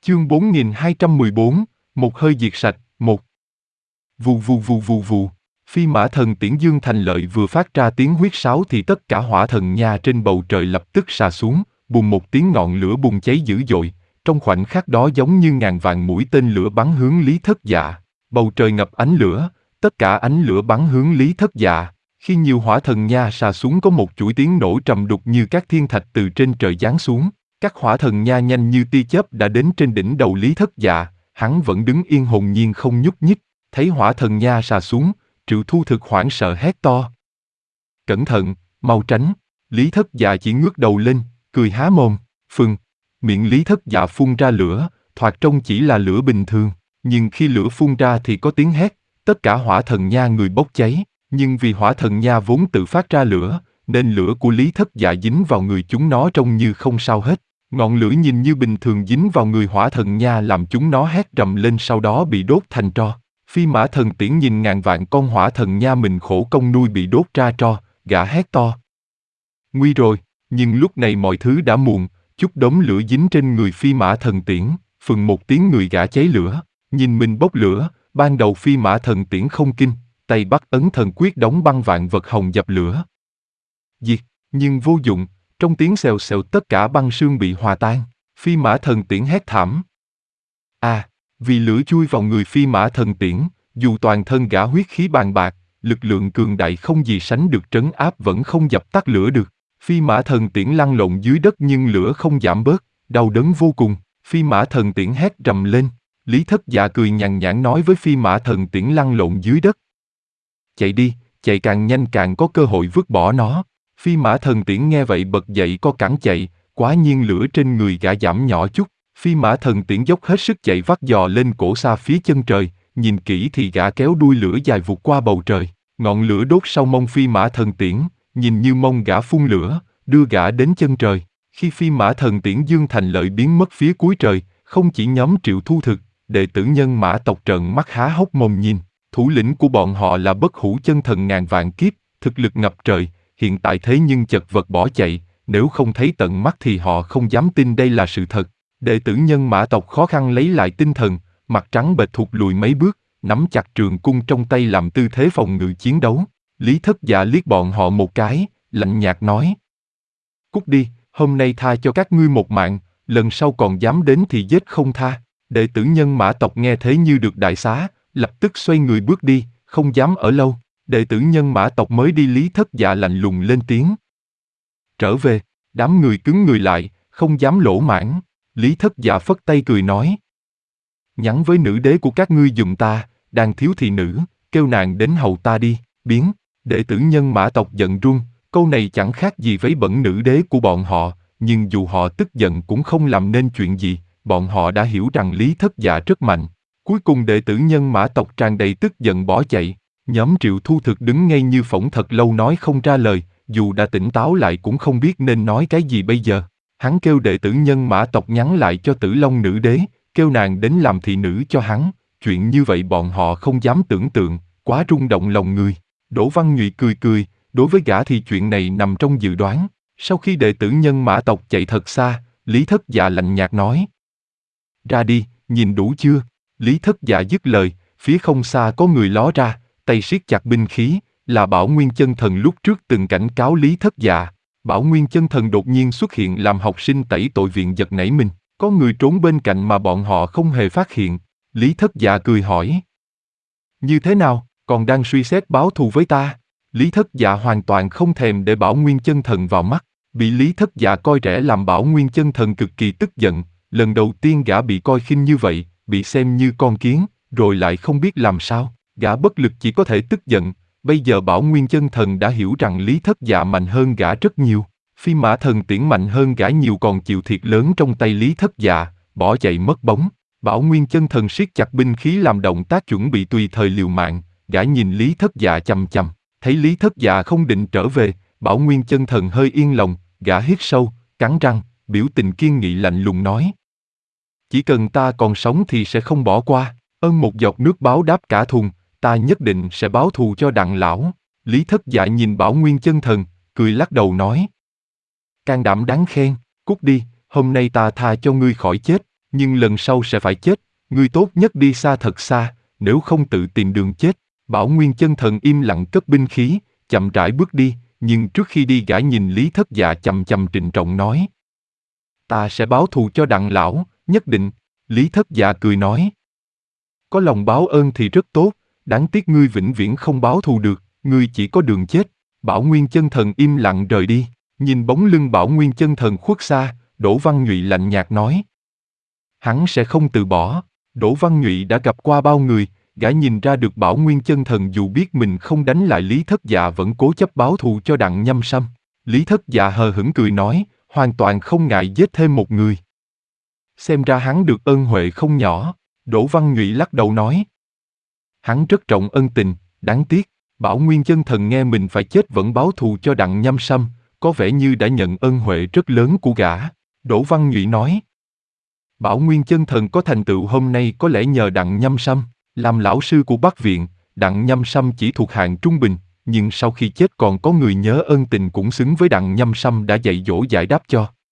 Chương 4214, một hơi diệt sạch, một. Vù vù vù vù vù. Phi mã thần tiễn Dương Thành Lợi vừa phát ra tiếng huýt sáo thì tất cả hỏa thần nha trên bầu trời lập tức xà xuống, bùng một tiếng ngọn lửa bùng cháy dữ dội, trong khoảnh khắc đó giống như ngàn vạn mũi tên lửa bắn hướng Lý Thất Dạ. Bầu trời ngập ánh lửa, tất cả ánh lửa bắn hướng Lý Thất Dạ. Khi nhiều hỏa thần nha xà xuống có một chuỗi tiếng nổ trầm đục như các thiên thạch từ trên trời giáng xuống. Các hỏa thần nha nhanh như tia chớp đã đến trên đỉnh đầu Lý Thất Dạ, hắn vẫn đứng yên hồn nhiên không nhúc nhích. Thấy hỏa thần nha xà xuống, Triệu Thu Thực hoảng sợ hét to. Cẩn thận, mau tránh. Lý Thất Dạ chỉ ngước đầu lên, cười há mồm, phừng. Miệng Lý Thất Dạ phun ra lửa, thoạt trông chỉ là lửa bình thường, nhưng khi lửa phun ra thì có tiếng hét, tất cả hỏa thần nha người bốc cháy, nhưng vì hỏa thần nha vốn tự phát ra lửa, nên lửa của Lý Thất Dạ dính vào người chúng nó trông như không sao hết. Ngọn lửa nhìn như bình thường dính vào người hỏa thần nha làm chúng nó hét rầm lên sau đó bị đốt thành tro. Phi mã thần tiễn nhìn ngàn vạn con hỏa thần nha mình khổ công nuôi bị đốt ra tro, gã hét to. Nguy rồi, nhưng lúc này mọi thứ đã muộn, chút đốm lửa dính trên người phi mã thần tiễn, phừng một tiếng người gã cháy lửa, nhìn mình bốc lửa, ban đầu phi mã thần tiễn không kinh, tay bắt ấn thần quyết đóng băng vạn vật hồng dập lửa. Diệt, nhưng vô dụng, trong tiếng xèo xèo tất cả băng sương bị hòa tan, phi mã thần tiễn hét thảm. Vì lửa chui vào người phi mã thần tiễn, dù toàn thân gã huyết khí bàn bạc, lực lượng cường đại không gì sánh được trấn áp vẫn không dập tắt lửa được. Phi mã thần tiễn lăn lộn dưới đất nhưng lửa không giảm bớt, đau đớn vô cùng. Phi mã thần tiễn hét rầm lên. Lý Thất Dạ cười nhàn nhãn nói với phi mã thần tiễn lăn lộn dưới đất. Chạy đi, chạy càng nhanh càng có cơ hội vứt bỏ nó. Phi mã thần tiễn nghe vậy bật dậy co cẳng chạy, quá nhiên lửa trên người gã giảm nhỏ chút. Phi mã thần tiễn dốc hết sức chạy vắt giò lên cổ xa phía chân trời, nhìn kỹ thì gã kéo đuôi lửa dài vụt qua bầu trời. Ngọn lửa đốt sau mông phi mã thần tiễn, nhìn như mông gã phun lửa, đưa gã đến chân trời. Khi phi mã thần tiễn Dương Thành Lợi biến mất phía cuối trời, không chỉ nhóm Triệu Thu Thực, đệ tử Nhân Mã tộc trợn mắt há hốc mồm nhìn. Thủ lĩnh của bọn họ là Bất Hủ Chân Thần ngàn vạn kiếp, thực lực ngập trời, hiện tại thế nhưng chật vật bỏ chạy, nếu không thấy tận mắt thì họ không dám tin đây là sự thật. Đệ tử Nhân Mã tộc khó khăn lấy lại tinh thần, mặt trắng bệch thụt lùi mấy bước, nắm chặt trường cung trong tay làm tư thế phòng ngự chiến đấu. Lý Thất Dạ liếc bọn họ một cái, lạnh nhạt nói. Cút đi, hôm nay tha cho các ngươi một mạng, lần sau còn dám đến thì giết không tha. Đệ tử Nhân Mã tộc nghe thế như được đại xá, lập tức xoay người bước đi, không dám ở lâu. Đệ tử Nhân Mã tộc mới đi Lý Thất Dạ lạnh lùng lên tiếng. Trở về, đám người cứng người lại, không dám lỗ mãng. Lý Thất Dạ phất tay cười nói. Nhắn với nữ đế của các ngươi giùm ta, đang thiếu thị nữ, kêu nàng đến hầu ta đi, biến. Đệ tử Nhân Mã tộc giận run, câu này chẳng khác gì vấy bẩn nữ đế của bọn họ, nhưng dù họ tức giận cũng không làm nên chuyện gì, bọn họ đã hiểu rằng Lý Thất Dạ rất mạnh. Cuối cùng đệ tử Nhân Mã tộc tràn đầy tức giận bỏ chạy, nhóm Triệu Thu Thực đứng ngay như phỗng thật lâu nói không ra lời, dù đã tỉnh táo lại cũng không biết nên nói cái gì bây giờ. Hắn kêu đệ tử Nhân Mã tộc nhắn lại cho Tử Long nữ đế, kêu nàng đến làm thị nữ cho hắn, chuyện như vậy bọn họ không dám tưởng tượng, quá rung động lòng người. Đỗ Văn Nhụy cười cười, đối với gã thì chuyện này nằm trong dự đoán. Sau khi đệ tử Nhân Mã tộc chạy thật xa, Lý Thất Dạ lạnh nhạt nói. Ra đi, nhìn đủ chưa? Lý Thất Dạ dứt lời, phía không xa có người ló ra, tay siết chặt binh khí, là Bảo Nguyên Chân Thần lúc trước từng cảnh cáo Lý Thất Dạ. Bảo Nguyên Chân Thần đột nhiên xuất hiện làm học sinh tẩy tội viện giật nảy mình, có người trốn bên cạnh mà bọn họ không hề phát hiện. Lý Thất Dạ cười hỏi. Như thế nào, còn đang suy xét báo thù với ta? Lý Thất Dạ hoàn toàn không thèm để Bảo Nguyên Chân Thần vào mắt, bị Lý Thất Dạ coi rẻ làm Bảo Nguyên Chân Thần cực kỳ tức giận, lần đầu tiên gã bị coi khinh như vậy, bị xem như con kiến, rồi lại không biết làm sao, gã bất lực chỉ có thể tức giận. Bây giờ Bảo Nguyên Chân Thần đã hiểu rằng Lý Thất Dạ mạnh hơn gã rất nhiều, Phi mã thần tiễn mạnh hơn gã nhiều còn chịu thiệt lớn trong tay Lý Thất Dạ, bỏ chạy mất bóng. Bảo Nguyên Chân Thần siết chặt binh khí làm động tác chuẩn bị tùy thời liều mạng, gã nhìn Lý Thất Dạ chằm chằm, thấy Lý Thất Dạ không định trở về, Bảo Nguyên Chân Thần hơi yên lòng, gã hít sâu, cắn răng, biểu tình kiên nghị lạnh lùng nói. Chỉ cần ta còn sống thì sẽ không bỏ qua, ơn một giọt nước báo đáp cả thùng, ta nhất định sẽ báo thù cho Đặng lão. Lý Thất Dạ nhìn Bảo Nguyên Chân Thần, cười lắc đầu nói. Can đảm đáng khen, cút đi, hôm nay ta tha cho ngươi khỏi chết. nhưng lần sau sẽ phải chết, ngươi tốt nhất đi xa thật xa, nếu không tự tìm đường chết. Bảo Nguyên Chân Thần im lặng cất binh khí, chậm rãi bước đi, nhưng trước khi đi gã nhìn Lý Thất Dạ chằm chằm trịnh trọng nói. Ta sẽ báo thù cho Đặng lão, nhất định. Lý Thất Dạ cười nói. Có lòng báo ơn thì rất tốt, đáng tiếc ngươi vĩnh viễn không báo thù được, ngươi chỉ có đường chết. Bảo Nguyên Chân Thần im lặng rời đi, nhìn bóng lưng Bảo Nguyên Chân Thần khuất xa, Đỗ Văn Nhụy lạnh nhạt nói. Hắn sẽ không từ bỏ. Đỗ Văn Nhụy đã gặp qua bao người, gã nhìn ra được Bảo Nguyên Chân Thần dù biết mình không đánh lại Lý Thất Dạ vẫn cố chấp báo thù cho Đặng Nhâm Sâm. Lý Thất Dạ hờ hững cười nói, hoàn toàn không ngại giết thêm một người. Xem ra hắn được ơn huệ không nhỏ. Đỗ Văn Nhụy lắc đầu nói. Hắn rất trọng ân tình, đáng tiếc, Bảo Nguyên Chân Thần nghe mình phải chết vẫn báo thù cho Đặng Nhâm Sâm, có vẻ như đã nhận ơn huệ rất lớn của gã. Đỗ Văn Nhụy nói. Bảo Nguyên Chân Thần có thành tựu hôm nay có lẽ nhờ Đặng Nhâm Sâm, làm lão sư của Bắc Viện, Đặng Nhâm Sâm chỉ thuộc hạng trung bình, nhưng sau khi chết còn có người nhớ ơn tình cũng xứng với Đặng Nhâm Sâm đã dạy dỗ giải đáp cho.